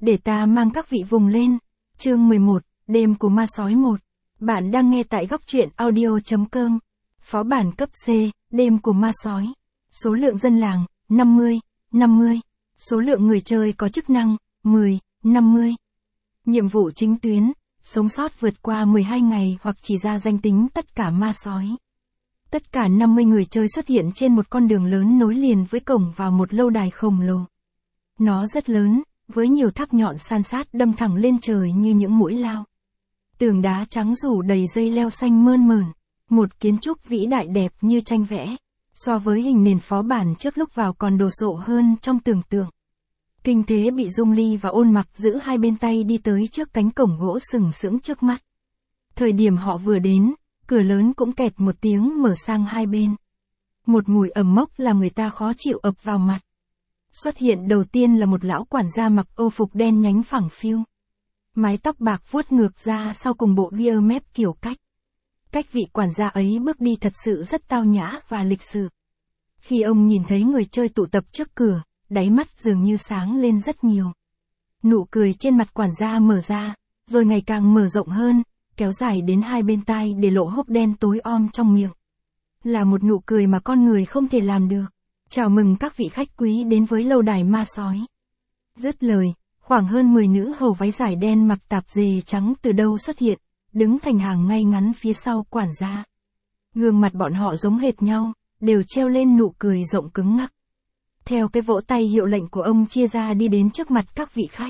Để ta mang các vị vùng lên. Chương 11, đêm của ma sói 1. Bạn đang nghe tại góc truyện audio.com. Phó bản cấp C, đêm của ma sói. Số lượng dân làng, 50. Số lượng người chơi có chức năng, 10, 50. Nhiệm vụ chính tuyến, sống sót vượt qua 12 ngày hoặc chỉ ra danh tính tất cả ma sói. Tất cả 50 người chơi xuất hiện trên một con đường lớn nối liền với cổng vào một lâu đài khổng lồ. Nó rất lớn, với nhiều tháp nhọn san sát đâm thẳng lên trời như những mũi lao. Tường đá trắng rủ đầy dây leo xanh mơn mởn, một kiến trúc vĩ đại đẹp như tranh vẽ, so với hình nền phó bản trước lúc vào còn đồ sộ hơn trong tưởng tượng. Kinh Thế bị Dung Ly và Ôn Mặc giữ hai bên tay đi tới trước cánh cổng gỗ sừng sững trước mắt. Thời điểm họ vừa đến, cửa lớn cũng kẹt một tiếng mở sang hai bên. Một mùi ẩm mốc làm người ta khó chịu ập vào mặt. Xuất hiện đầu tiên là một lão quản gia mặc âu phục đen nhánh phẳng phiu. Mái tóc bạc vuốt ngược ra sau cùng bộ ria mép kiểu cách. Cách vị quản gia ấy bước đi thật sự rất tao nhã và lịch sự. Khi ông nhìn thấy người chơi tụ tập trước cửa, đáy mắt dường như sáng lên rất nhiều. Nụ cười trên mặt quản gia mở ra, rồi ngày càng mở rộng hơn, kéo dài đến hai bên tai để lộ hốc đen tối om trong miệng. Là một nụ cười mà con người không thể làm được. Chào mừng các vị khách quý đến với lâu đài ma sói. Dứt lời, khoảng hơn 10 nữ hầu váy dài đen mặc tạp dề trắng từ đâu xuất hiện, đứng thành hàng ngay ngắn phía sau quản gia. Gương mặt bọn họ giống hệt nhau, đều treo lên nụ cười rộng cứng ngắc. Theo cái vỗ tay hiệu lệnh của ông chia ra đi đến trước mặt các vị khách.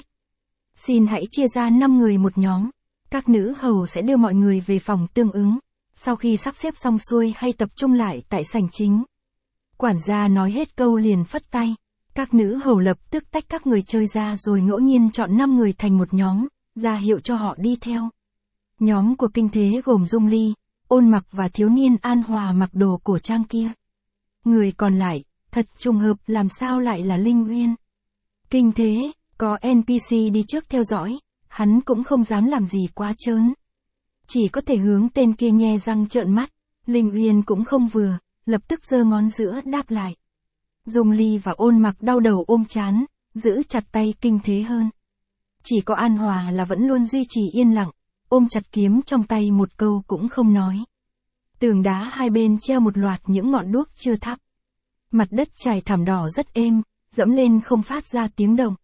Xin hãy chia ra 5 người một nhóm. Các nữ hầu sẽ đưa mọi người về phòng tương ứng. Sau khi sắp xếp xong xuôi hay tập trung lại tại sảnh chính. Quản gia nói hết câu liền phất tay. Các nữ hầu lập tức tách các người chơi ra rồi ngẫu nhiên chọn 5 người thành một nhóm, ra hiệu cho họ đi theo. Nhóm của Kinh Thế gồm Dung Ly, Ôn Mặc và thiếu niên An Hòa mặc đồ cổ trang kia. Người còn lại, thật trùng hợp làm sao lại là Linh Uyên. Kinh Thế, có NPC đi trước theo dõi, hắn cũng không dám làm gì quá trớn. Chỉ có thể hướng tên kia nhe răng trợn mắt, Linh Uyên cũng không vừa, lập tức giơ ngón giữa đáp lại. Dung Ly và Ôn Mặc đau đầu ôm trán, giữ chặt tay Kinh Thế hơn. Chỉ có An Hòa là vẫn luôn duy trì yên lặng, ôm chặt kiếm trong tay một câu cũng không nói. Tường đá hai bên treo một loạt những ngọn đuốc chưa thắp. Mặt đất trải thảm đỏ rất êm, dẫm lên không phát ra tiếng động.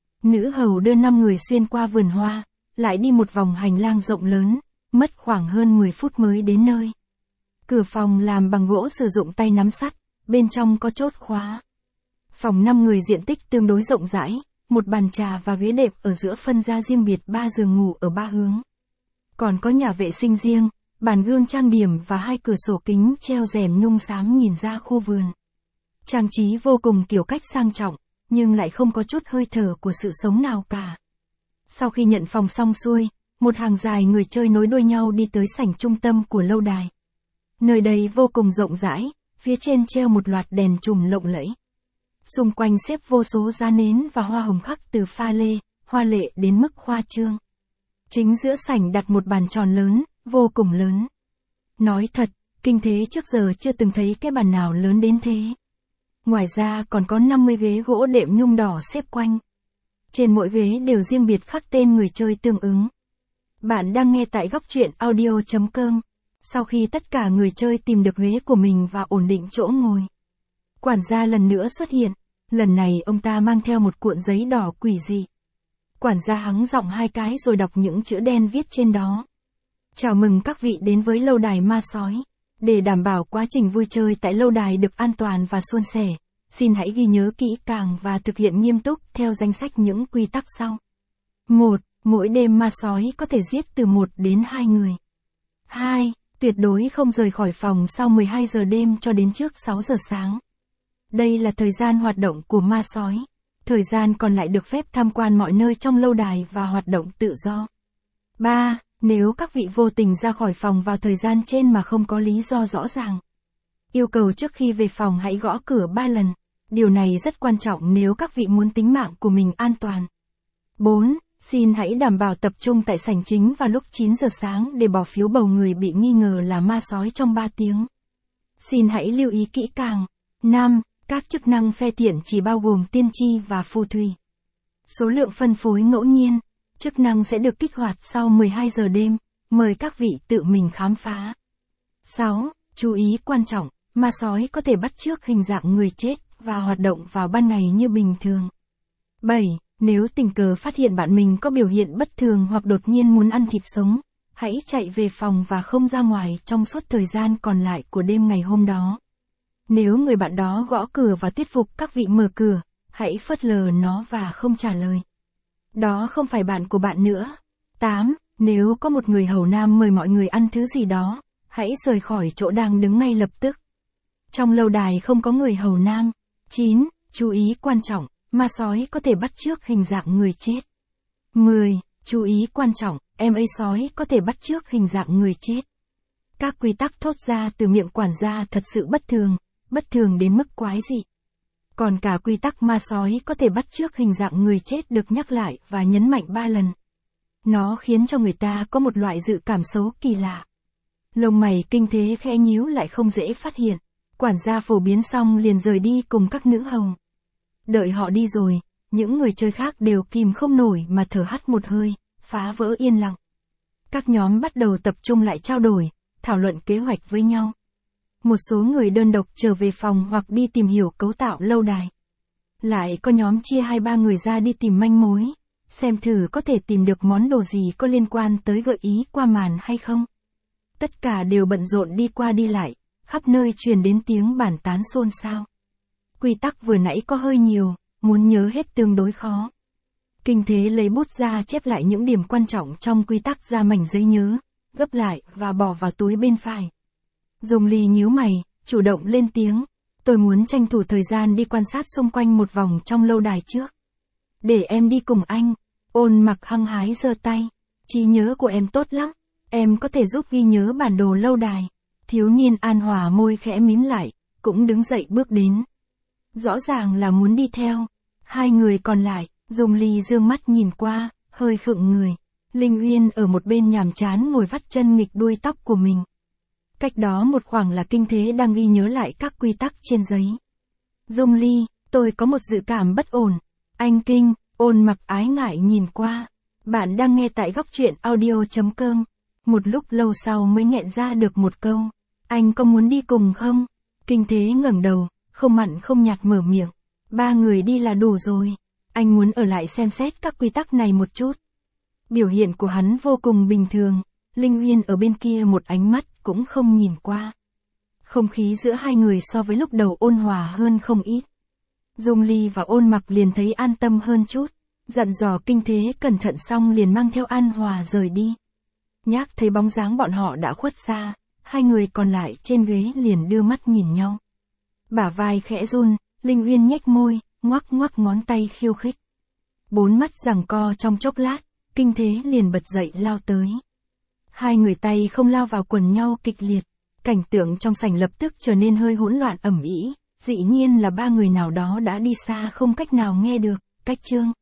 Nữ hầu đưa 5 người xuyên qua vườn hoa, lại đi một vòng hành lang rộng lớn, mất khoảng hơn 10 phút mới đến nơi. Cửa phòng làm bằng gỗ sử dụng tay nắm sắt, bên trong có chốt khóa. Phòng 5 người diện tích tương đối rộng rãi, một bàn trà và ghế đệm ở giữa phân ra riêng biệt 3 giường ngủ ở 3 hướng. Còn có nhà vệ sinh riêng, bàn gương trang điểm và 2 cửa sổ kính treo rèm nhung xám nhìn ra khu vườn. Trang trí vô cùng kiểu cách sang trọng, nhưng lại không có chút hơi thở của sự sống nào cả. Sau khi nhận phòng xong xuôi, một hàng dài người chơi nối đuôi nhau đi tới sảnh trung tâm của lâu đài. Nơi đây vô cùng rộng rãi, phía trên treo một loạt đèn chùm lộng lẫy. Xung quanh xếp vô số giá nến và hoa hồng khắc từ pha lê, hoa lệ đến mức khoa trương. Chính giữa sảnh đặt một bàn tròn lớn, vô cùng lớn. Nói thật, Kinh Thế trước giờ chưa từng thấy cái bàn nào lớn đến thế. Ngoài ra còn có 50 ghế gỗ đệm nhung đỏ xếp quanh. Trên mỗi ghế đều riêng biệt khắc tên người chơi tương ứng. Bạn đang nghe tại góc truyện audio.com. Sau khi tất cả người chơi tìm được ghế của mình và ổn định chỗ ngồi, quản gia lần nữa xuất hiện. Lần này ông ta mang theo một cuộn giấy đỏ quỷ dị. Quản gia hắng giọng 2 cái rồi đọc những chữ đen viết trên đó. Chào mừng các vị đến với lâu đài ma sói. Để đảm bảo quá trình vui chơi tại lâu đài được an toàn và suôn sẻ, xin hãy ghi nhớ kỹ càng và thực hiện nghiêm túc theo danh sách những quy tắc sau. 1. Mỗi đêm ma sói có thể giết từ 1 đến 2 người. 2. Tuyệt đối không rời khỏi phòng sau 12 giờ đêm cho đến trước 6 giờ sáng. Đây là thời gian hoạt động của ma sói. Thời gian còn lại được phép tham quan mọi nơi trong lâu đài và hoạt động tự do. 3. Nếu các vị vô tình ra khỏi phòng vào thời gian trên mà không có lý do rõ ràng, yêu cầu trước khi về phòng hãy gõ cửa 3 lần. Điều này rất quan trọng nếu các vị muốn tính mạng của mình an toàn. 4. Xin hãy đảm bảo tập trung tại sảnh chính vào lúc 9 giờ sáng để bỏ phiếu bầu người bị nghi ngờ là ma sói trong 3 tiếng. Xin hãy lưu ý kỹ càng. 5. Các chức năng phe thiện chỉ bao gồm tiên tri và phù thủy. Số lượng phân phối ngẫu nhiên. Chức năng sẽ được kích hoạt sau 12 giờ đêm. Mời các vị tự mình khám phá. 6. Chú ý quan trọng. Ma sói có thể bắt chước hình dạng người chết và hoạt động vào ban ngày như bình thường. 7. Nếu tình cờ phát hiện bạn mình có biểu hiện bất thường hoặc đột nhiên muốn ăn thịt sống, hãy chạy về phòng và không ra ngoài trong suốt thời gian còn lại của đêm ngày hôm đó. Nếu người bạn đó gõ cửa và thuyết phục các vị mở cửa, hãy phớt lờ nó và không trả lời. Đó không phải bạn của bạn nữa. 8. Nếu có một người hầu nam mời mọi người ăn thứ gì đó, hãy rời khỏi chỗ đang đứng ngay lập tức. Trong lâu đài không có người hầu nam. 9. Chú ý quan trọng, ma sói có thể bắt chước hình dạng người chết. 10. Chú ý quan trọng, ma sói có thể bắt chước hình dạng người chết. Các quy tắc thốt ra từ miệng quản gia thật sự bất thường đến mức quái dị. Còn cả quy tắc ma sói có thể bắt chước hình dạng người chết được nhắc lại và nhấn mạnh 3 lần. Nó khiến cho người ta có một loại dự cảm xấu kỳ lạ. Lông mày Kinh Thế khẽ nhíu lại không dễ phát hiện. Quản gia phổ biến xong liền rời đi cùng các nữ hầu. Đợi họ đi rồi, những người chơi khác đều kìm không nổi mà thở hắt một hơi, phá vỡ yên lặng. Các nhóm bắt đầu tập trung lại trao đổi, thảo luận kế hoạch với nhau. Một số người đơn độc trở về phòng hoặc đi tìm hiểu cấu tạo lâu đài. Lại có nhóm chia 2-3 người ra đi tìm manh mối, xem thử có thể tìm được món đồ gì có liên quan tới gợi ý qua màn hay không. Tất cả đều bận rộn đi qua đi lại, khắp nơi truyền đến tiếng bàn tán xôn xao. Quy tắc vừa nãy có hơi nhiều, muốn nhớ hết tương đối khó. Kinh Thế lấy bút ra chép lại những điểm quan trọng trong quy tắc ra mảnh giấy nhớ, gấp lại và bỏ vào túi bên phải. Dung Ly nhíu mày, chủ động lên tiếng. Tôi muốn tranh thủ thời gian đi quan sát xung quanh một vòng trong lâu đài trước. Để em đi cùng anh. Ôn Mặc hăng hái giơ tay. Trí nhớ của em tốt lắm. Em có thể giúp ghi nhớ bản đồ lâu đài. Thiếu niên An Hòa môi khẽ mím lại, cũng đứng dậy bước đến. Rõ ràng là muốn đi theo. Hai người còn lại, Dung Ly dương mắt nhìn qua, hơi khựng người. Linh Uyên ở một bên nhàm chán ngồi vắt chân nghịch đuôi tóc của mình. Cách đó một khoảng là Kinh Thế đang ghi nhớ lại các quy tắc trên giấy. Dung Ly, tôi có một dự cảm bất ổn. Anh Kinh, Ôn Mặc ái ngại nhìn qua. Bạn đang nghe tại góc truyện audio.com. Một lúc lâu sau mới nghẹn ra được một câu. Anh có muốn đi cùng không? Kinh Thế ngẩng đầu, không mặn không nhạt mở miệng. 3 người đi là đủ rồi. Anh muốn ở lại xem xét các quy tắc này một chút. Biểu hiện của hắn vô cùng bình thường. Linh Uyên ở bên kia một ánh mắt cũng không nhìn qua. Không khí giữa hai người so với lúc đầu ôn hòa hơn không ít. Dung Ly và Ôn Mặc liền thấy an tâm hơn chút. Dặn dò Kinh Thế cẩn thận xong liền mang theo An Hòa rời đi. Nhác thấy bóng dáng bọn họ đã khuất xa, hai người còn lại trên ghế liền đưa mắt nhìn nhau. Bả vai khẽ run, Linh Uyên nhếch môi, ngoắc ngoắc ngón tay khiêu khích. 4 mắt giằng co trong chốc lát, Kinh Thế liền bật dậy lao tới. Hai người tay không lao vào quần nhau kịch liệt, cảnh tượng trong sảnh lập tức trở nên hơi hỗn loạn ầm ĩ, dĩ nhiên là 3 người nào đó đã đi xa không cách nào nghe được, cách chương.